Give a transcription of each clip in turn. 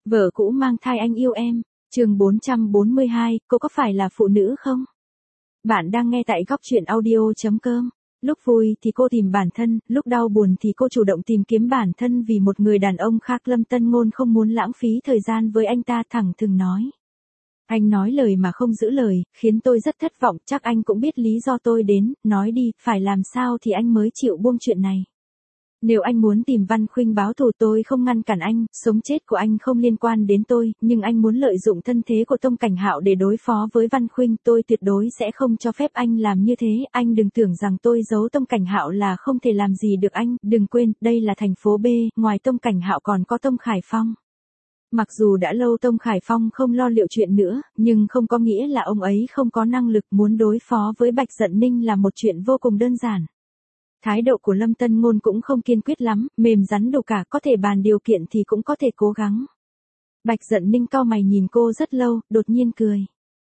Vợ cũ mang thai anh yêu em. Chương 442, cô có phải là phụ nữ không? Bạn đang nghe tại góc truyện audio.com. Lúc vui thì cô tìm bản thân, lúc đau buồn thì cô chủ động tìm kiếm bản thân vì một người đàn ông khác. Lâm Tân Ngôn không muốn lãng phí thời gian với anh ta, thẳng thừng nói. Anh nói lời mà không giữ lời, khiến tôi rất thất vọng, chắc anh cũng biết lý do tôi đến, nói đi, phải làm sao thì anh mới chịu buông chuyện này. Nếu anh muốn tìm Văn Khuynh báo thù tôi không ngăn cản anh, sống chết của anh không liên quan đến tôi, nhưng anh muốn lợi dụng thân thế của Tông Cảnh Hạo để đối phó với Văn Khuynh, tôi tuyệt đối sẽ không cho phép anh làm như thế, anh đừng tưởng rằng tôi giấu Tông Cảnh Hạo là không thể làm gì được anh, đừng quên, đây là thành phố B, ngoài Tông Cảnh Hạo còn có Tông Khải Phong. Mặc dù đã lâu Tông Khải Phong không lo liệu chuyện nữa, nhưng không có nghĩa là ông ấy không có năng lực, muốn đối phó với Bạch Dận Ninh là một chuyện vô cùng đơn giản. Thái độ của Lâm Tân Ngôn cũng không kiên quyết lắm, mềm rắn đủ cả, có thể bàn điều kiện thì cũng có thể cố gắng. Bạch Dận Ninh cau mày nhìn cô rất lâu, đột nhiên cười.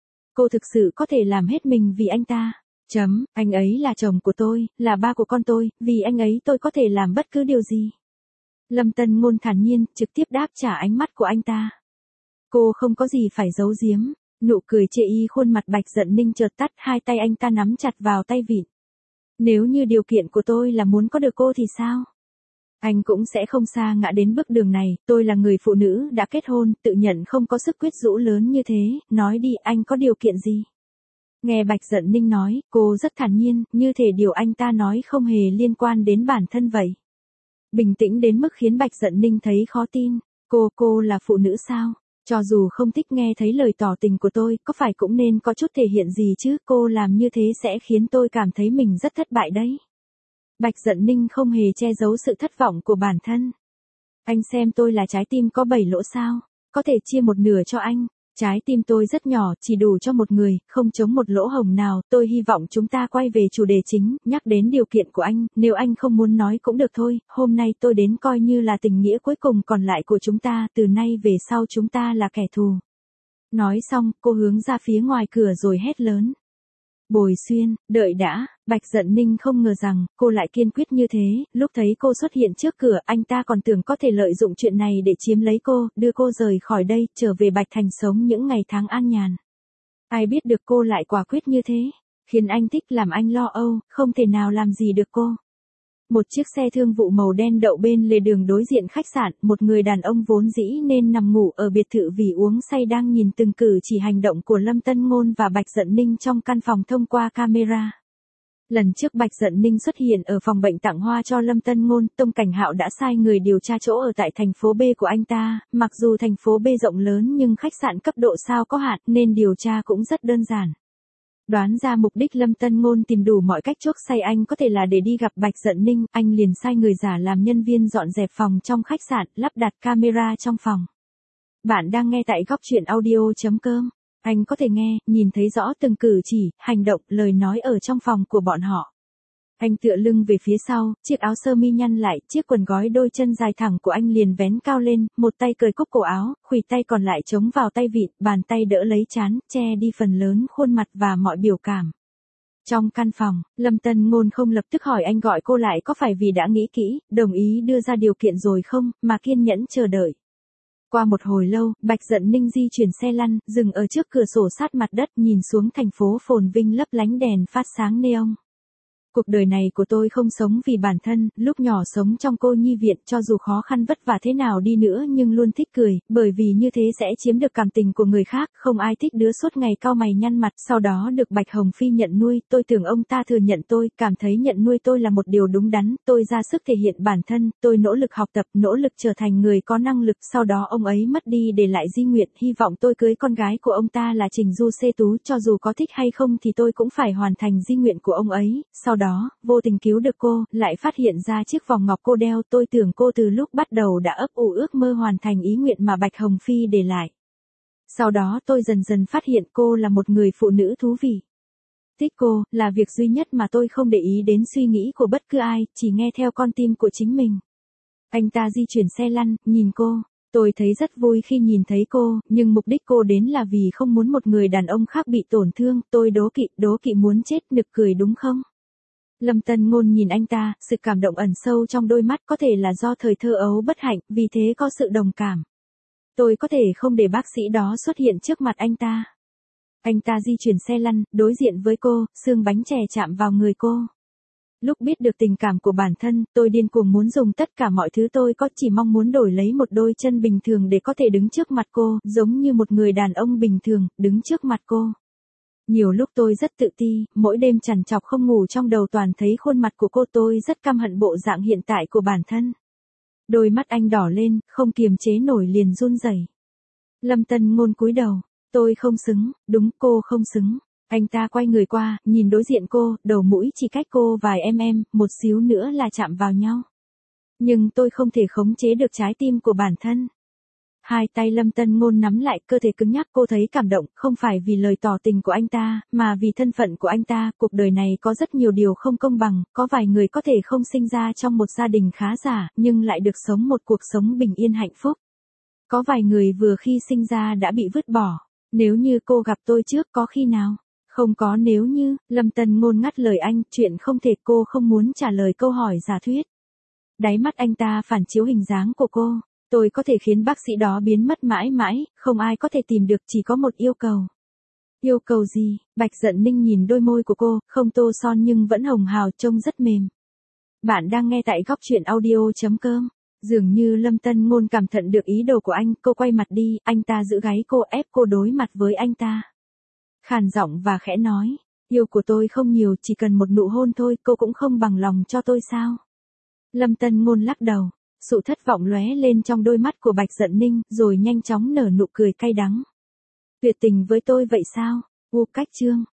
Cô thực sự có thể làm hết mình vì anh ta. Anh ấy là chồng của tôi, là ba của con tôi, vì anh ấy tôi có thể làm bất cứ điều gì. Lâm Tân Ngôn thản nhiên, trực tiếp đáp trả ánh mắt của anh ta. Cô không có gì phải giấu giếm, nụ cười chê y khuôn mặt Bạch Dận Ninh chợt tắt, hai tay anh ta nắm chặt vào tay vịn. Nếu như điều kiện của tôi là muốn có được cô thì sao? Anh cũng sẽ không sa ngã đến bước đường này, tôi là người phụ nữ đã kết hôn, tự nhận không có sức quyết rũ lớn như thế, nói đi, anh có điều kiện gì? Nghe Bạch Dận Ninh nói, cô rất thản nhiên, như thể điều anh ta nói không hề liên quan đến bản thân vậy. Bình tĩnh đến mức khiến Bạch Dận Ninh thấy khó tin, cô là phụ nữ sao? Cho dù không thích nghe thấy lời tỏ tình của tôi, có phải cũng nên có chút thể hiện gì chứ, cô làm như thế sẽ khiến tôi cảm thấy mình rất thất bại đấy. Bạch Dận Ninh không hề che giấu sự thất vọng của bản thân. Anh xem tôi là trái tim có 7 lỗ sao, có thể chia một nửa cho anh. Trái tim tôi rất nhỏ, chỉ đủ cho một người, không chống một lỗ hổng nào, tôi hy vọng chúng ta quay về chủ đề chính, nhắc đến điều kiện của anh, nếu anh không muốn nói cũng được thôi, hôm nay tôi đến coi như là tình nghĩa cuối cùng còn lại của chúng ta, từ nay về sau chúng ta là kẻ thù. Nói xong, cô hướng ra phía ngoài cửa rồi hét lớn. Bồi Xuyên, đợi đã, Bạch Dận Ninh không ngờ rằng, cô lại kiên quyết như thế, lúc thấy cô xuất hiện trước cửa, anh ta còn tưởng có thể lợi dụng chuyện này để chiếm lấy cô, đưa cô rời khỏi đây, trở về Bạch Thành sống những ngày tháng an nhàn. Ai biết được cô lại quả quyết như thế, khiến anh thích làm anh lo âu, không thể nào làm gì được cô. Một chiếc xe thương vụ màu đen đậu bên lề đường đối diện khách sạn, một người đàn ông vốn dĩ nên nằm ngủ ở biệt thự vì uống say đang nhìn từng cử chỉ hành động của Lâm Tân Ngôn và Bạch Dận Ninh trong căn phòng thông qua camera. Lần trước Bạch Dận Ninh xuất hiện ở phòng bệnh tặng hoa cho Lâm Tân Ngôn, Tông Cảnh Hạo đã sai người điều tra chỗ ở tại thành phố B của anh ta, mặc dù thành phố B rộng lớn nhưng khách sạn cấp độ sao có hạn nên điều tra cũng rất đơn giản. Đoán ra mục đích Lâm Tân Ngôn tìm đủ mọi cách chuốc say anh có thể là để đi gặp Bạch Dận Ninh, anh liền sai người giả làm nhân viên dọn dẹp phòng trong khách sạn, lắp đặt camera trong phòng. Bạn đang nghe tại góc truyện audio.com. Anh có thể nghe, nhìn thấy rõ từng cử chỉ, hành động, lời nói ở trong phòng của bọn họ. Anh tựa lưng về phía sau, chiếc áo sơ mi nhăn lại, chiếc quần gói đôi chân dài thẳng của anh liền vén cao lên, một tay cởi cúc cổ áo, khuỷu tay còn lại chống vào tay vịn, bàn tay đỡ lấy trán, che đi phần lớn khuôn mặt và mọi biểu cảm. Trong căn phòng, Lâm Tân Ngôn không lập tức hỏi anh gọi cô lại có phải vì đã nghĩ kỹ, đồng ý đưa ra điều kiện rồi không, mà kiên nhẫn chờ đợi. Qua một hồi lâu, Bạch Dận Ninh di chuyển xe lăn, dừng ở trước cửa sổ sát mặt đất nhìn xuống thành phố phồn vinh lấp lánh đèn phát sáng neon. Cuộc đời này của tôi không sống vì bản thân, lúc nhỏ sống trong cô nhi viện cho dù khó khăn vất vả thế nào đi nữa nhưng luôn thích cười, bởi vì như thế sẽ chiếm được cảm tình của người khác, không ai thích đứa suốt ngày cau mày nhăn mặt, sau đó được Bạch Hồng Phi nhận nuôi, tôi tưởng ông ta thừa nhận tôi, cảm thấy nhận nuôi tôi là một điều đúng đắn, tôi ra sức thể hiện bản thân, tôi nỗ lực học tập, nỗ lực trở thành người có năng lực, sau đó ông ấy mất đi để lại di nguyện, hy vọng tôi cưới con gái của ông ta là Trình Du Xê Tú, cho dù có thích hay không thì tôi cũng phải hoàn thành di nguyện của ông ấy, sau đó vô tình cứu được cô, lại phát hiện ra chiếc vòng ngọc cô đeo, tôi tưởng cô từ lúc bắt đầu đã ấp ủ ước mơ hoàn thành ý nguyện mà Bạch Hồng Phi để lại. Sau đó tôi dần dần phát hiện cô là một người phụ nữ thú vị. Thích cô, là việc duy nhất mà tôi không để ý đến suy nghĩ của bất cứ ai, chỉ nghe theo con tim của chính mình. Anh ta di chuyển xe lăn, nhìn cô. Tôi thấy rất vui khi nhìn thấy cô, nhưng mục đích cô đến là vì không muốn một người đàn ông khác bị tổn thương, tôi đố kỵ muốn chết, nực cười đúng không? Lâm Tân Ngôn nhìn anh ta, sự cảm động ẩn sâu trong đôi mắt có thể là do thời thơ ấu bất hạnh, vì thế có sự đồng cảm. Tôi có thể không để bác sĩ đó xuất hiện trước mặt anh ta. Anh ta di chuyển xe lăn, đối diện với cô, xương bánh chè chạm vào người cô. Lúc biết được tình cảm của bản thân, tôi điên cuồng muốn dùng tất cả mọi thứ tôi có, chỉ mong muốn đổi lấy một đôi chân bình thường để có thể đứng trước mặt cô, giống như một người đàn ông bình thường, đứng trước mặt cô. Nhiều lúc tôi rất tự ti, mỗi đêm trằn trọc không ngủ, trong đầu toàn thấy khuôn mặt của cô, tôi rất căm hận bộ dạng hiện tại của bản thân. Đôi mắt anh đỏ lên, không kiềm chế nổi liền run rẩy. Lâm Tân Ngôn cúi đầu, tôi không xứng, đúng, cô không xứng. Anh ta quay người qua, nhìn đối diện cô, đầu mũi chỉ cách cô vài mm, một xíu nữa là chạm vào nhau. Nhưng tôi không thể khống chế được trái tim của bản thân. Hai tay Lâm Tân Ngôn nắm lại, cơ thể cứng nhắc, cô thấy cảm động, không phải vì lời tỏ tình của anh ta, mà vì thân phận của anh ta. Cuộc đời này có rất nhiều điều không công bằng, có vài người có thể không sinh ra trong một gia đình khá giả, nhưng lại được sống một cuộc sống bình yên hạnh phúc. Có vài người vừa khi sinh ra đã bị vứt bỏ. Nếu như cô gặp tôi trước, có khi nào? Không có nếu như. Lâm Tân Ngôn ngắt lời anh, chuyện không thể. Cô không muốn trả lời câu hỏi giả thuyết. Đáy mắt anh ta phản chiếu hình dáng của cô. Tôi có thể khiến bác sĩ đó biến mất mãi mãi, không ai có thể tìm được, chỉ có một yêu cầu. Yêu cầu gì? Bạch Dận Ninh nhìn đôi môi của cô, không tô son nhưng vẫn hồng hào, trông rất mềm. Bạn đang nghe tại góc truyện audio.com. Dường như Lâm Tân Ngôn cảm nhận được ý đồ của anh, cô quay mặt đi, anh ta giữ gáy cô, ép cô đối mặt với anh ta. Khàn giọng và khẽ nói, yêu của tôi không nhiều, chỉ cần một nụ hôn thôi, cô cũng không bằng lòng cho tôi sao? Lâm Tân Ngôn lắc đầu, sự thất vọng lóe lên trong đôi mắt của Bạch Dận Ninh, rồi nhanh chóng nở nụ cười cay đắng. Tuyệt tình với tôi vậy sao? Cách chương